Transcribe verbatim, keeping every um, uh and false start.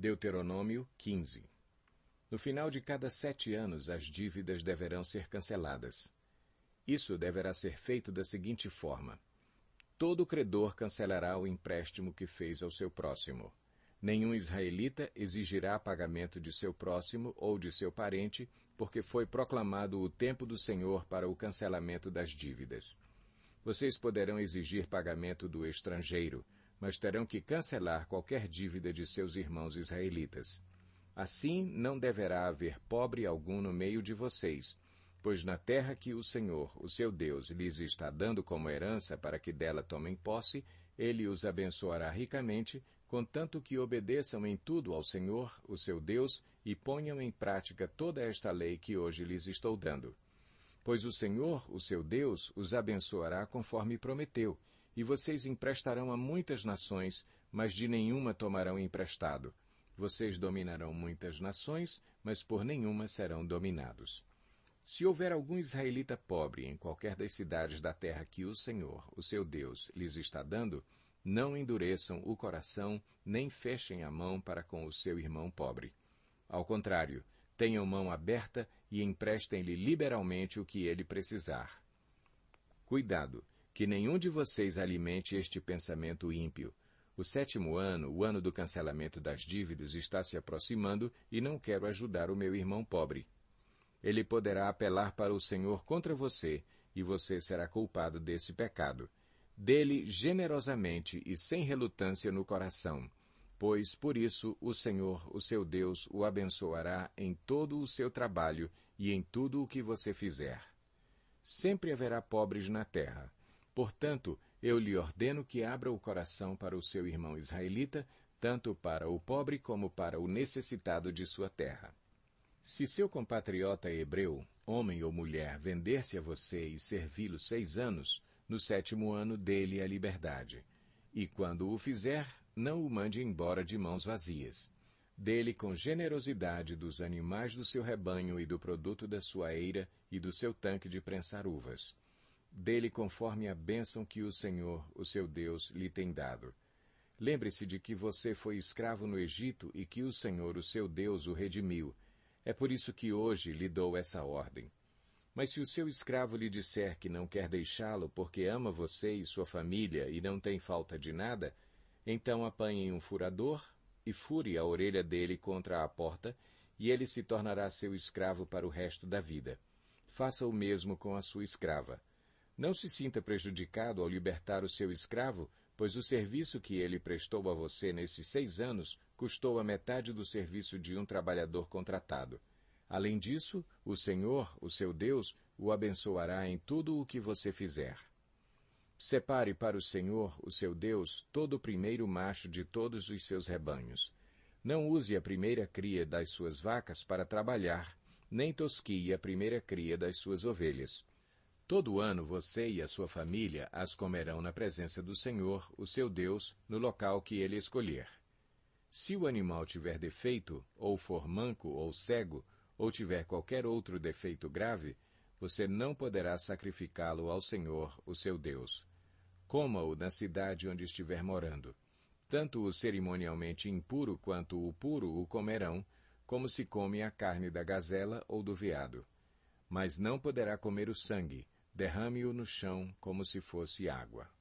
Deuteronômio quinze. No final de cada sete anos, as dívidas deverão ser canceladas. Isso deverá ser feito da seguinte forma. Todo credor cancelará o empréstimo que fez ao seu próximo. Nenhum israelita exigirá pagamento de seu próximo ou de seu parente, porque foi proclamado o tempo do Senhor para o cancelamento das dívidas. Vocês poderão exigir pagamento do estrangeiro, mas terão que cancelar qualquer dívida de seus irmãos israelitas. Assim, não deverá haver pobre algum no meio de vocês, pois na terra que o Senhor, o seu Deus, lhes está dando como herança para que dela tomem posse, ele os abençoará ricamente, contanto que obedeçam em tudo ao Senhor, o seu Deus, e ponham em prática toda esta lei que hoje lhes estou dando. Pois o Senhor, o seu Deus, os abençoará conforme prometeu, e vocês emprestarão a muitas nações, mas de nenhuma tomarão emprestado. Vocês dominarão muitas nações, mas por nenhuma serão dominados. Se houver algum israelita pobre em qualquer das cidades da terra que o Senhor, o seu Deus, lhes está dando, não endureçam o coração, nem fechem a mão para com o seu irmão pobre. Ao contrário, tenham mão aberta e emprestem-lhe liberalmente o que ele precisar. Cuidado, que nenhum de vocês alimente este pensamento ímpio. O sétimo ano, o ano do cancelamento das dívidas, está se aproximando e não quero ajudar o meu irmão pobre. Ele poderá apelar para o Senhor contra você, e você será culpado desse pecado. Dê-lhe generosamente e sem relutância no coração, pois por isso o Senhor, o seu Deus, o abençoará em todo o seu trabalho e em tudo o que você fizer. Sempre haverá pobres na terra. Portanto, eu lhe ordeno que abra o coração para o seu irmão israelita, tanto para o pobre como para o necessitado de sua terra. Se seu compatriota hebreu, homem ou mulher, vender-se a você e servi-lo seis anos, no sétimo ano dê-lhe a liberdade. E quando o fizer, não o mande embora de mãos vazias. Dê-lhe com generosidade dos animais do seu rebanho e do produto da sua eira e do seu tanque de prensar uvas. Dê-lhe conforme a bênção que o Senhor, o seu Deus, lhe tem dado. Lembre-se de que você foi escravo no Egito e que o Senhor, o seu Deus, o redimiu. É por isso que hoje lhe dou essa ordem. Mas se o seu escravo lhe disser que não quer deixá-lo porque ama você e sua família e não tem falta de nada, então apanhem um furador e fure a orelha dele contra a porta, e ele se tornará seu escravo para o resto da vida. Faça o mesmo com a sua escrava. Não se sinta prejudicado ao libertar o seu escravo, pois o serviço que ele prestou a você nesses seis anos custou a metade do serviço de um trabalhador contratado. Além disso, o Senhor, o seu Deus, o abençoará em tudo o que você fizer. Separe para o Senhor, o seu Deus, todo o primeiro macho de todos os seus rebanhos. Não use a primeira cria das suas vacas para trabalhar, nem tosquie a primeira cria das suas ovelhas. Todo ano você e a sua família as comerão na presença do Senhor, o seu Deus, no local que ele escolher. Se o animal tiver defeito, ou for manco ou cego, ou tiver qualquer outro defeito grave, você não poderá sacrificá-lo ao Senhor, o seu Deus. Coma-o na cidade onde estiver morando. Tanto o cerimonialmente impuro quanto o puro o comerão, como se come a carne da gazela ou do veado. Mas não poderá comer o sangue, derrame-o no chão como se fosse água.